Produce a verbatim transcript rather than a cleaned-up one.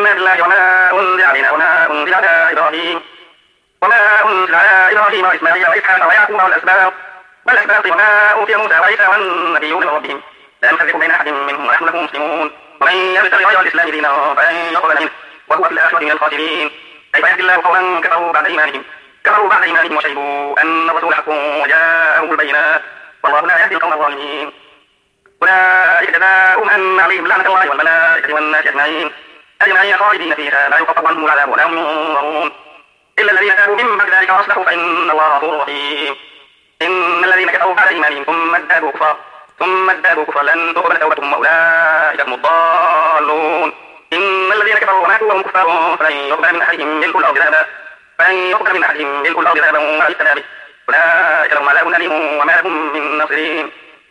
آمنا بالله وما أنزل علينا وما أنزل على إبراهيم وما أنزل على إبراهيم وإسماعيل وإسحاق ويعقوب والأسباط والأسباط وما أوتي موسى وعيسى والنبيون من ربهم لا نفرق بين أحد منهم ونحن له مسلمون ومن يبتغي غير الإسلام دينا فلن يقبل منه وهو في الآخرة من الخاسرين كيف يهدي الله قوما كفروا بعد إيمانهم كفروا بعد إيمانهم وشهدوا أن الرسول حق وجاءهم البينات والله لا يهدي القوم الظالمين أولئك جزاؤهم أن عليهم لعنة الله والملائكة والناس أجمعين أجمعين خالدين فيها لا يخفف عنهم العذاب ولا هم ينظرون إلا الذين تابوا من بعد ذلك وأصلحوا فإن الله غفور رحيم إن الذين كفروا بعد إيمانهم ثم ازدادوا كفرا ثم ازدادوا كفرا لن تقبل توبتهم وأولئك هم الضالون إن الذين كفروا وماتوا وهم كفار فلن يقبل من أحدهم ملء الأرض ذهبا فلن يقبل من أحدهم ملء الأرض ذهبا ولا اجتنى به أولئك لهم عذاب أليم وما لهم من ناصرين